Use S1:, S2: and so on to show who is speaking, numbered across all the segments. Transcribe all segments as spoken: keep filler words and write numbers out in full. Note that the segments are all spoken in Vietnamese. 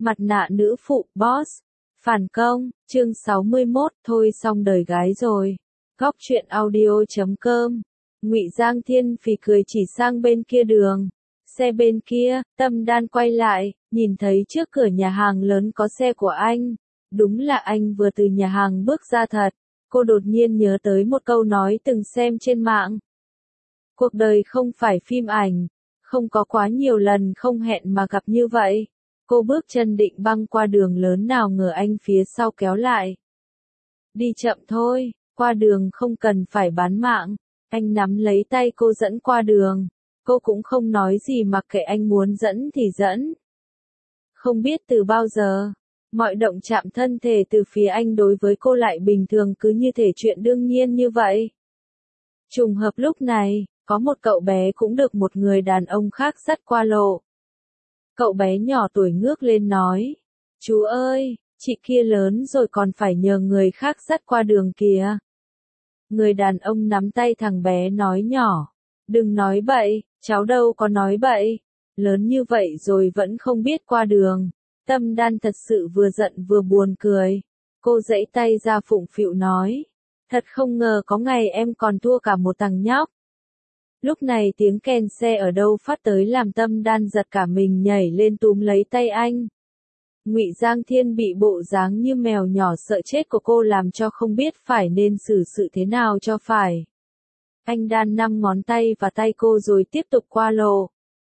S1: Mặt nạ nữ phụ, boss. Phản công, chương sáu mươi mốt, thôi xong đời gái rồi. Góc truyện audio chấm com. Ngụy Giang Thiên phì cười chỉ sang bên kia đường. Xe bên kia, Tâm Đan quay lại, nhìn thấy trước cửa nhà hàng lớn có xe của anh. Đúng là anh vừa từ nhà hàng bước ra thật. Cô đột nhiên nhớ tới một câu nói từng xem trên mạng. Cuộc đời không phải phim ảnh, không có quá nhiều lần không hẹn mà gặp như vậy. Cô bước chân định băng qua đường lớn nào ngờ anh phía sau kéo lại. Đi chậm thôi, qua đường không cần phải bán mạng. Anh nắm lấy tay cô dẫn qua đường. Cô cũng không nói gì mặc kệ anh muốn dẫn thì dẫn. Không biết từ bao giờ, mọi động chạm thân thể từ phía anh đối với cô lại bình thường cứ như thể chuyện đương nhiên như vậy. Trùng hợp lúc này, có một cậu bé cũng được một người đàn ông khác dắt qua lộ. Cậu bé nhỏ tuổi ngước lên nói, chú ơi, chị kia lớn rồi còn phải nhờ người khác dắt qua đường kìa. Người đàn ông nắm tay thằng bé nói nhỏ, đừng nói bậy, cháu đâu có nói bậy, lớn như vậy rồi vẫn không biết qua đường. Tâm Đan thật sự vừa giận vừa buồn cười. Cô giãy tay ra phụng phịu nói, thật không ngờ có ngày em còn thua cả một thằng nhóc. Lúc này tiếng kèn xe ở đâu phát tới làm Tâm Đan giật cả mình nhảy lên túm lấy tay anh. Ngụy Giang Thiên bị bộ dáng như mèo nhỏ sợ chết của cô làm cho không biết phải nên xử sự thế nào cho phải. Anh đan năm ngón tay vào tay cô rồi tiếp tục qua lộ.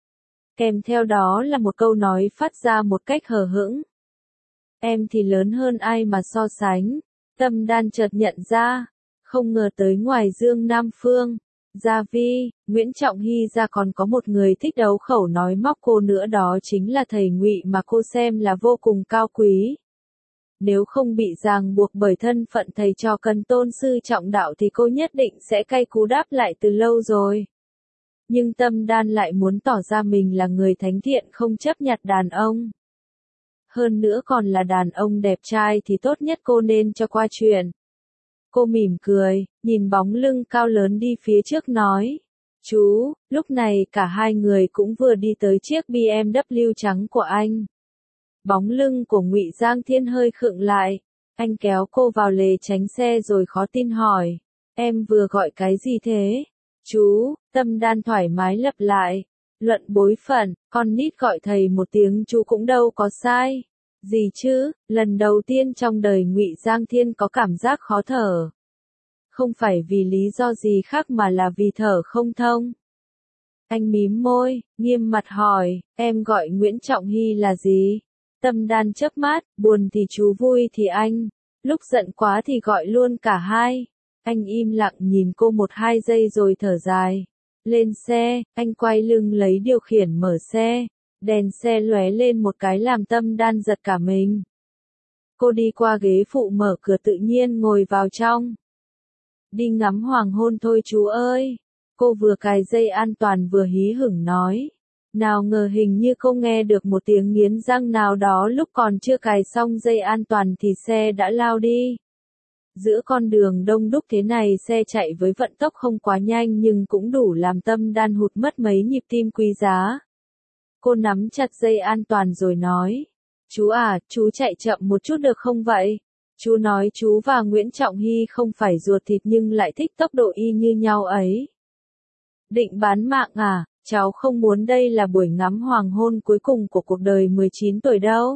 S1: Kèm theo đó là một câu nói phát ra một cách hờ hững. Em thì lớn hơn ai mà so sánh. Tâm Đan chợt nhận ra, không ngờ tới ngoài Dương Nam Phương, Gia Vi, Nguyễn Trọng Hy ra còn có một người thích đấu khẩu nói móc cô nữa, đó chính là thầy Ngụy mà cô xem là vô cùng cao quý. Nếu không bị ràng buộc bởi thân phận thầy trò cần tôn sư trọng đạo thì cô nhất định sẽ cay cú đáp lại từ lâu rồi. Nhưng Tâm Đan lại muốn tỏ ra mình là người thánh thiện không chấp nhặt đàn ông. Hơn nữa còn là đàn ông đẹp trai thì tốt nhất cô nên cho qua chuyện. Cô mỉm cười, nhìn bóng lưng cao lớn đi phía trước nói. Chú, lúc này cả hai người cũng vừa đi tới chiếc bê em vê trắng của anh. Bóng lưng của Ngụy Giang Thiên hơi khựng lại. Anh kéo cô vào lề tránh xe rồi khó tin hỏi. Em vừa gọi cái gì thế? Chú, Tâm Đan thoải mái lặp lại. Luận bối phận, con nít gọi thầy một tiếng chú cũng đâu có sai. Gì chứ, lần đầu tiên trong đời Ngụy Giang Thiên có cảm giác khó thở. Không phải vì lý do gì khác mà là vì thở không thông. Anh mím môi, nghiêm mặt hỏi, em gọi Nguyễn Trọng Hy là gì? Tâm Đan chớp mắt, buồn thì chú vui thì anh, lúc giận quá thì gọi luôn cả hai. Anh im lặng nhìn cô một hai giây rồi thở dài. Lên xe, anh quay lưng lấy điều khiển mở xe. Đèn xe lóe lên một cái làm Tâm Đan giật cả mình. Cô đi qua ghế phụ mở cửa tự nhiên ngồi vào trong. Đi ngắm hoàng hôn thôi chú ơi. Cô vừa cài dây an toàn vừa hí hửng nói. Nào ngờ hình như cô nghe được một tiếng nghiến răng nào đó lúc còn chưa cài xong dây an toàn thì xe đã lao đi. Giữa con đường đông đúc thế này xe chạy với vận tốc không quá nhanh nhưng cũng đủ làm Tâm Đan hụt mất mấy nhịp tim quý giá. Cô nắm chặt dây an toàn rồi nói. Chú à, chú chạy chậm một chút được không vậy? Chú nói chú và Nguyễn Trọng Hy không phải ruột thịt nhưng lại thích tốc độ y như nhau ấy. Định bán mạng à? Cháu không muốn đây là buổi ngắm hoàng hôn cuối cùng của cuộc đời mười chín tuổi đâu.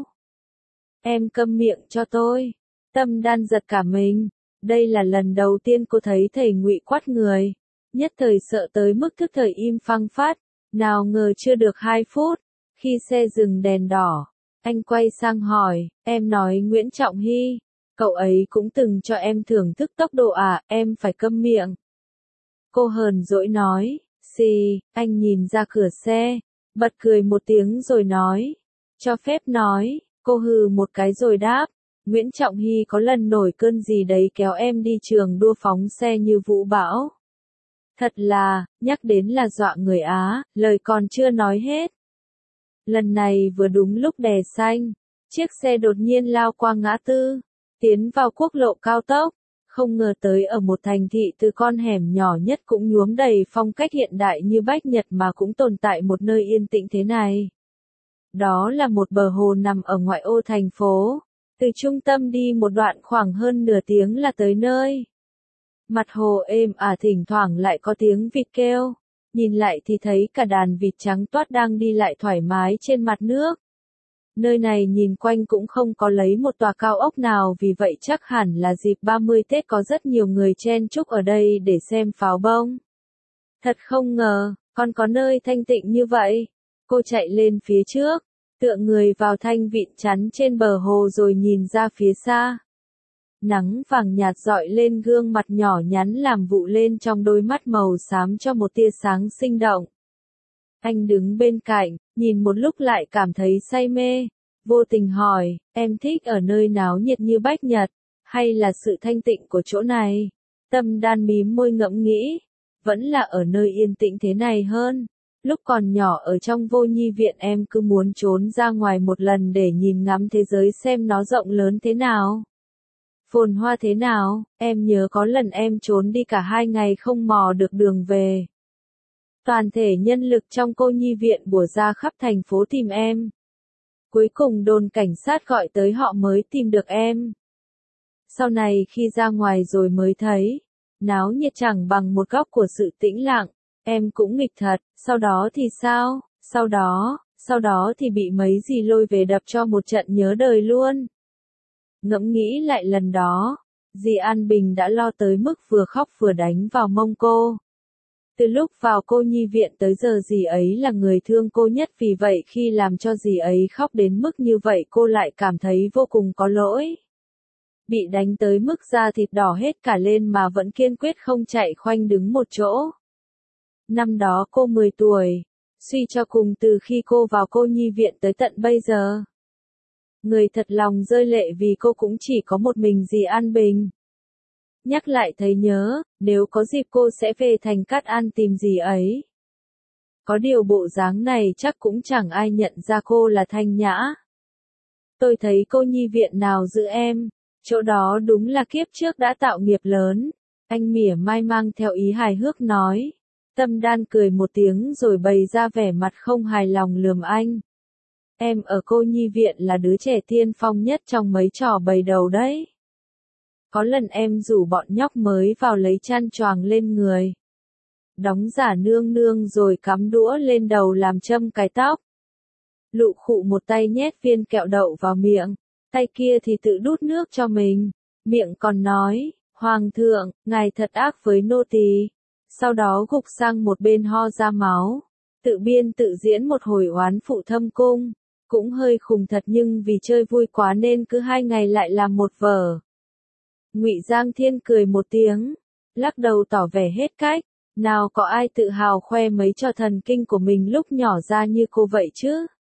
S1: Em câm miệng cho tôi. Tâm Đan giật cả mình. Đây là lần đầu tiên cô thấy thầy Ngụy quát người. Nhất thời sợ tới mức thức thời im phăng phát. Nào ngờ chưa được hai phút. Khi xe dừng đèn đỏ, anh quay sang hỏi, em nói Nguyễn Trọng Hy, cậu ấy cũng từng cho em thưởng thức tốc độ à, em phải câm miệng. Cô hờn dỗi nói, xì, anh nhìn ra cửa xe, bật cười một tiếng rồi nói, cho phép nói, cô hừ một cái rồi đáp, Nguyễn Trọng Hy có lần nổi cơn gì đấy kéo em đi trường đua phóng xe như vũ bão. Thật là, nhắc đến là dọa người Á, lời còn chưa nói hết. Lần này vừa đúng lúc đèn xanh, chiếc xe đột nhiên lao qua ngã tư, tiến vào quốc lộ cao tốc, không ngờ tới ở một thành thị từ con hẻm nhỏ nhất cũng nhuốm đầy phong cách hiện đại như Bách Nhật mà cũng tồn tại một nơi yên tĩnh thế này. Đó là một bờ hồ nằm ở ngoại ô thành phố. Từ trung tâm đi một đoạn khoảng hơn nửa tiếng là tới nơi. Mặt hồ êm ả, thỉnh thoảng lại có tiếng vịt kêu. Nhìn lại thì thấy cả đàn vịt trắng toát đang đi lại thoải mái trên mặt nước. Nơi này nhìn quanh cũng không có lấy một tòa cao ốc nào, vì vậy chắc hẳn là dịp ba mươi Tết có rất nhiều người chen chúc ở đây để xem pháo bông. Thật không ngờ, còn có nơi thanh tịnh như vậy. Cô chạy lên phía trước, tựa người vào thanh vịn chắn trên bờ hồ rồi nhìn ra phía xa. Nắng vàng nhạt rọi lên gương mặt nhỏ nhắn làm vụ lên trong đôi mắt màu xám cho một tia sáng sinh động. Anh đứng bên cạnh, nhìn một lúc lại cảm thấy say mê, vô tình hỏi, em thích ở nơi náo nhiệt như Bách Nhật, hay là sự thanh tịnh của chỗ này? Tâm Đan mím môi ngẫm nghĩ, vẫn là ở nơi yên tĩnh thế này hơn. Lúc còn nhỏ ở trong Vô Nhi viện em cứ muốn trốn ra ngoài một lần để nhìn ngắm thế giới xem nó rộng lớn thế nào. Phồn hoa thế nào, em nhớ có lần em trốn đi cả hai ngày không mò được đường về. Toàn thể nhân lực trong Cô Nhi viện bủa ra khắp thành phố tìm em. Cuối cùng đồn cảnh sát gọi tới họ mới tìm được em. Sau này khi ra ngoài rồi mới thấy, náo nhiệt chẳng bằng một góc của sự tĩnh lặng, em cũng nghịch thật, sau đó thì sao, sau đó, sau đó thì bị mấy gì lôi về đập cho một trận nhớ đời luôn. Ngẫm nghĩ lại lần đó, dì An Bình đã lo tới mức vừa khóc vừa đánh vào mông cô. Từ lúc vào Cô Nhi viện tới giờ dì ấy là người thương cô nhất, vì vậy khi làm cho dì ấy khóc đến mức như vậy cô lại cảm thấy vô cùng có lỗi. Bị đánh tới mức da thịt đỏ hết cả lên mà vẫn kiên quyết không chạy khoanh đứng một chỗ. Năm đó cô mười tuổi, suy cho cùng từ khi cô vào Cô Nhi viện tới tận bây giờ. Người thật lòng rơi lệ vì cô cũng chỉ có một mình dì An Bình. Nhắc lại thấy nhớ, nếu có dịp cô sẽ về thành Cát An tìm dì ấy. Có điều bộ dáng này chắc cũng chẳng ai nhận ra cô là Thanh Nhã. Tôi thấy Cô Nhi viện nào giữ em, chỗ đó đúng là kiếp trước đã tạo nghiệp lớn. Anh mỉa mai mang theo ý hài hước nói. Tâm Đan cười một tiếng rồi bày ra vẻ mặt không hài lòng lườm anh. Em ở Cô Nhi viện là đứa trẻ tiên phong nhất trong mấy trò bày đầu đấy. Có lần em rủ bọn nhóc mới vào lấy chăn choàng lên người. Đóng giả nương nương rồi cắm đũa lên đầu làm châm cài tóc. Lụ khụ một tay nhét viên kẹo đậu vào miệng, tay kia thì tự đút nước cho mình. Miệng còn nói, Hoàng thượng, ngài thật ác với nô tỳ. Sau đó gục sang một bên ho ra máu. Tự biên tự diễn một hồi oán phụ thâm cung. Cũng hơi khùng thật nhưng vì chơi vui quá nên cứ hai ngày lại làm một vở. Ngụy Giang Thiên cười một tiếng, lắc đầu tỏ vẻ hết cách. Nào có ai tự hào khoe mấy trò thần kinh của mình lúc nhỏ ra như cô vậy chứ?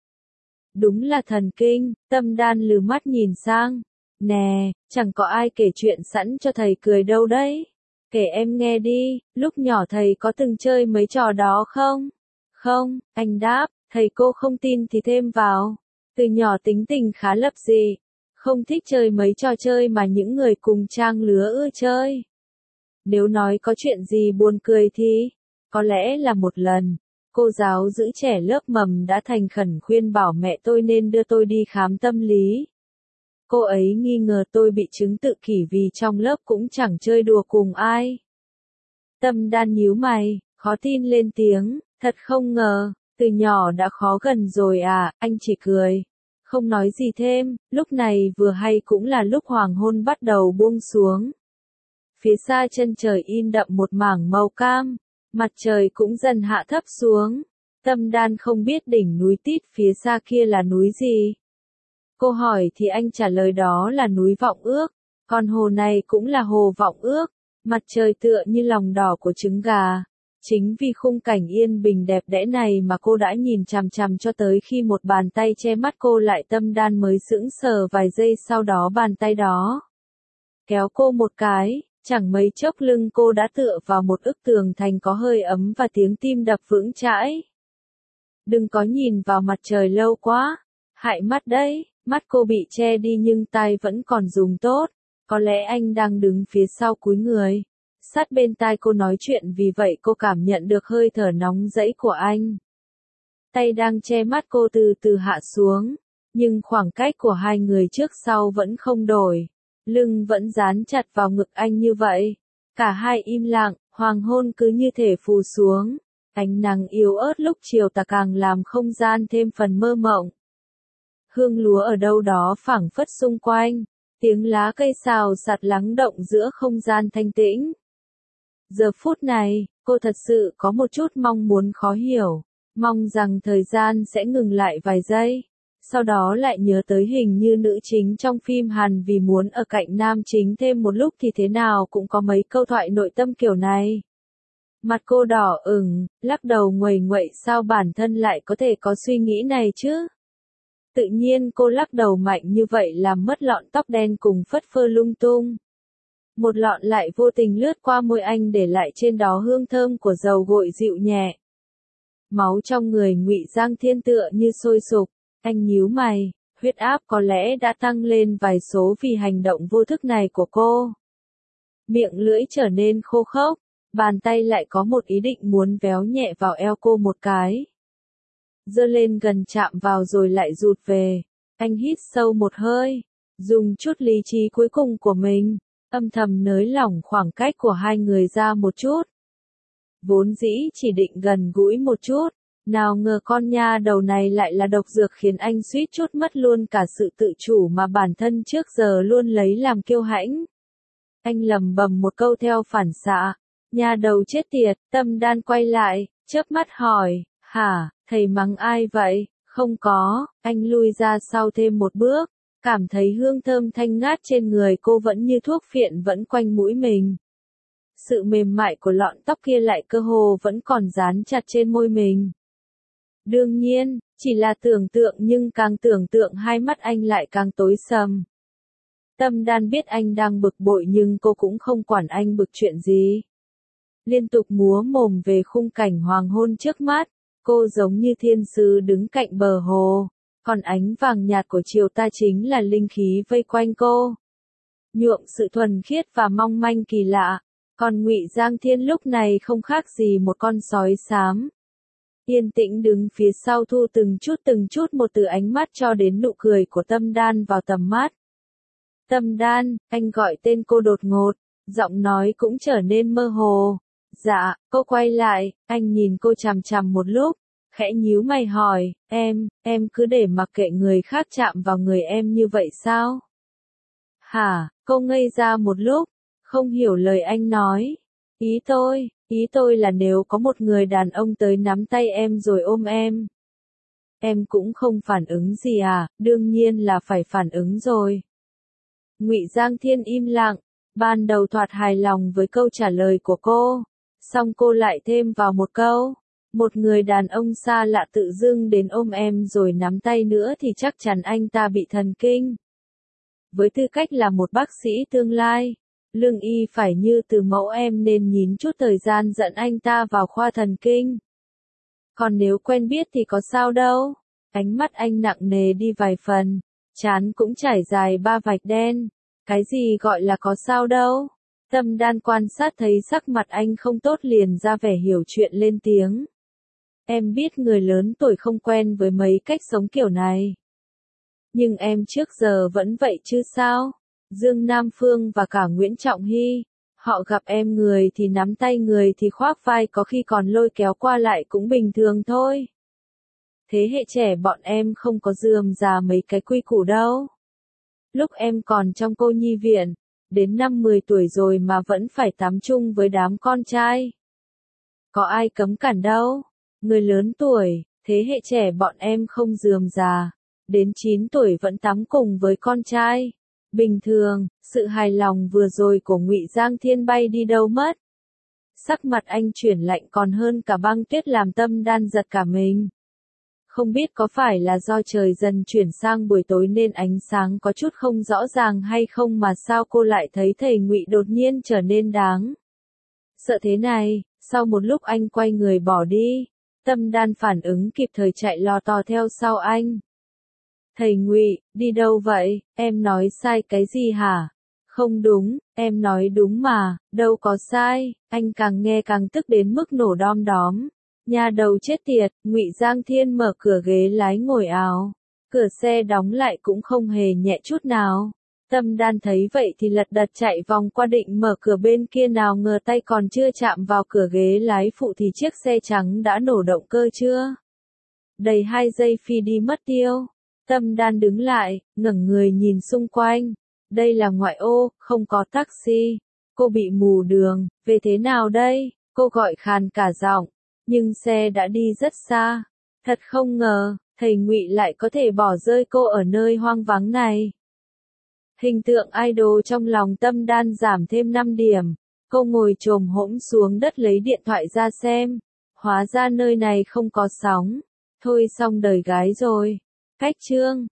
S1: Đúng là thần kinh, Tâm Đan lừ mắt nhìn sang. Nè, chẳng có ai kể chuyện sẵn cho thầy cười đâu đấy. Kể em nghe đi, lúc nhỏ thầy có từng chơi mấy trò đó không? Không, anh đáp, thầy cô không tin thì thêm vào. Từ nhỏ tính tình khá lập dị, không thích chơi mấy trò chơi mà những người cùng trang lứa ưa chơi. Nếu nói có chuyện gì buồn cười thì, có lẽ là một lần, cô giáo giữ trẻ lớp mầm đã thành khẩn khuyên bảo mẹ tôi nên đưa tôi đi khám tâm lý. Cô ấy nghi ngờ tôi bị chứng tự kỷ vì trong lớp cũng chẳng chơi đùa cùng ai. Tâm Đan nhíu mày, khó tin lên tiếng, thật không ngờ, từ nhỏ đã khó gần rồi à, anh chỉ cười. Không nói gì thêm, lúc này vừa hay cũng là lúc hoàng hôn bắt đầu buông xuống. Phía xa chân trời in đậm một mảng màu cam, mặt trời cũng dần hạ thấp xuống. Tâm Đan không biết đỉnh núi tít phía xa kia là núi gì. Cô hỏi thì anh trả lời đó là núi Vọng Ước, còn hồ này cũng là hồ Vọng Ước, mặt trời tựa như lòng đỏ của trứng gà. Chính vì khung cảnh yên bình đẹp đẽ này mà cô đã nhìn chằm chằm cho tới khi một bàn tay che mắt cô lại. Tâm Đan mới sững sờ vài giây, sau đó bàn tay đó kéo cô một cái, chẳng mấy chốc lưng cô đã tựa vào một bức tường thành có hơi ấm và tiếng tim đập vững chãi. Đừng có nhìn vào mặt trời lâu quá, hại mắt đấy. Mắt cô bị che đi nhưng tai vẫn còn dùng tốt, có lẽ anh đang đứng phía sau cúi người, sát bên tai cô nói chuyện, vì vậy cô cảm nhận được hơi thở nóng rẫy của anh. tay đang che mắt cô từ từ hạ xuống, nhưng khoảng cách của hai người trước sau vẫn không đổi, lưng vẫn dán chặt vào ngực anh như vậy. Cả hai im lặng, hoàng hôn cứ như thể phù xuống, ánh nắng yếu ớt lúc chiều tà càng làm không gian thêm phần mơ mộng. Hương lúa ở đâu đó phảng phất xung quanh, tiếng lá cây xào xạc lắng động giữa không gian thanh tĩnh. Giờ phút này, cô thật sự có một chút mong muốn khó hiểu, mong rằng thời gian sẽ ngừng lại vài giây, sau đó lại nhớ tới hình như nữ chính trong phim Hàn vì muốn ở cạnh nam chính thêm một lúc thì thế nào cũng có mấy câu thoại nội tâm kiểu này. Mặt cô đỏ ửng, lắc đầu nguầy nguậy sao bản thân lại có thể có suy nghĩ này chứ? Tự nhiên cô lắc đầu mạnh như vậy làm mất lọn tóc đen cùng phất phơ lung tung. Một lọn lại vô tình lướt qua môi anh để lại trên đó hương thơm của dầu gội dịu nhẹ. Máu trong người Ngụy Giang Thiên tựa như sôi sục, anh nhíu mày, huyết áp có lẽ đã tăng lên vài số vì hành động vô thức này của cô. Miệng lưỡi trở nên khô khốc, bàn tay lại có một ý định muốn véo nhẹ vào eo cô một cái. Giơ lên gần chạm vào rồi lại rụt về, anh hít sâu một hơi, dùng chút lý trí cuối cùng của mình, âm thầm nới lỏng khoảng cách của hai người ra một chút. Vốn dĩ chỉ định gần gũi một chút, nào ngờ con nha đầu này lại là độc dược khiến anh suýt chút mất luôn cả sự tự chủ mà bản thân trước giờ luôn lấy làm kiêu hãnh. Anh lầm bầm một câu theo phản xạ, nha đầu chết tiệt, Tâm Đan quay lại, chớp mắt hỏi, hả, thầy mắng ai vậy? Không có, anh lui ra sau thêm một bước, cảm thấy hương thơm thanh ngát trên người cô vẫn như thuốc phiện vẫn quanh mũi mình. Sự mềm mại của lọn tóc kia lại cơ hồ vẫn còn dán chặt trên môi mình. Đương nhiên, chỉ là tưởng tượng nhưng càng tưởng tượng hai mắt anh lại càng tối sầm. Tâm Đan biết anh đang bực bội nhưng cô cũng không quản anh bực chuyện gì. Liên tục múa mồm về khung cảnh hoàng hôn trước mắt, cô giống như thiên sứ đứng cạnh bờ hồ, còn ánh vàng nhạt của chiều ta chính là linh khí vây quanh cô. Nhuộm sự thuần khiết và mong manh kỳ lạ, còn Ngụy Giang Thiên lúc này không khác gì một con sói xám. Yên tĩnh đứng phía sau thu từng chút từng chút một từ ánh mắt cho đến nụ cười của Tâm Đan vào tầm mắt. Tâm Đan, anh gọi tên cô đột ngột, giọng nói cũng trở nên mơ hồ. Dạ, cô quay lại, anh nhìn cô chằm chằm một lúc, khẽ nhíu mày hỏi, em, em cứ để mặc kệ người khác chạm vào người em như vậy sao? Hả, cô ngây ra một lúc, không hiểu lời anh nói. Ý tôi, ý tôi là nếu có một người đàn ông tới nắm tay em rồi ôm em. Em cũng không phản ứng gì à, đương nhiên là phải phản ứng rồi. Ngụy Giang Thiên im lặng, ban đầu thoạt hài lòng với câu trả lời của cô, xong cô lại thêm vào một câu, một người đàn ông xa lạ tự dưng đến ôm em rồi nắm tay nữa thì chắc chắn anh ta bị thần kinh. Với tư cách là một bác sĩ tương lai, lương y phải như từ mẫu em nên nhín chút thời gian dẫn anh ta vào khoa thần kinh. Còn nếu quen biết thì có sao đâu. Ánh mắt anh nặng nề đi vài phần, trán cũng trải dài ba vạch đen. Cái gì gọi là có sao đâu? Tâm Đan quan sát thấy sắc mặt anh không tốt liền ra vẻ hiểu chuyện lên tiếng. Em biết người lớn tuổi không quen với mấy cách sống kiểu này. Nhưng em trước giờ vẫn vậy chứ sao? Dương Nam Phương và cả Nguyễn Trọng Hy, họ gặp em người thì nắm tay người thì khoác vai có khi còn lôi kéo qua lại cũng bình thường thôi. Thế hệ trẻ bọn em không có rườm rà mấy cái quy củ đâu. Lúc em còn trong cô nhi viện, đến năm mười tuổi rồi mà vẫn phải tắm chung với đám con trai. Có ai cấm cản đâu. Người lớn tuổi, thế hệ trẻ bọn em không rườm rà, đến chín tuổi vẫn tắm cùng với con trai. Bình thường, sự hài lòng vừa rồi của Ngụy Giang Thiên bay đi đâu mất. Sắc mặt anh chuyển lạnh còn hơn cả băng tuyết làm Tâm Đan giật cả mình. Không biết có phải là do trời dần chuyển sang buổi tối nên ánh sáng có chút không rõ ràng hay không mà sao cô lại thấy thầy Ngụy đột nhiên trở nên đáng sợ thế này. Sau một lúc anh quay người bỏ đi, Tâm Đan phản ứng kịp thời chạy lò tò theo sau anh. Thầy Ngụy, đi đâu vậy, em nói sai cái gì hả? Không đúng, em nói đúng mà, đâu có sai, anh càng nghe càng tức đến mức nổ đom đóm. Nhà đầu chết tiệt, Ngụy Giang Thiên mở cửa ghế lái ngồi ào. Cửa xe đóng lại cũng không hề nhẹ chút nào. Tâm Đan thấy vậy thì lật đật chạy vòng qua định mở cửa bên kia, nào ngờ tay còn chưa chạm vào cửa ghế lái phụ thì chiếc xe trắng đã nổ động cơ chưa. Đầy hai giây phi đi mất tiêu. Tâm Đan đứng lại, ngẩng người nhìn xung quanh. Đây là ngoại ô, không có taxi. Cô bị mù đường, về thế nào đây? Cô gọi khàn cả giọng, nhưng xe đã đi rất xa. Thật không ngờ, thầy Ngụy lại có thể bỏ rơi cô ở nơi hoang vắng này. Hình tượng idol trong lòng Tâm Đan giảm thêm năm điểm. Cô ngồi chồm hổm xuống đất lấy điện thoại ra xem. Hóa ra nơi này không có sóng. Thôi xong đời gái rồi. Cách chương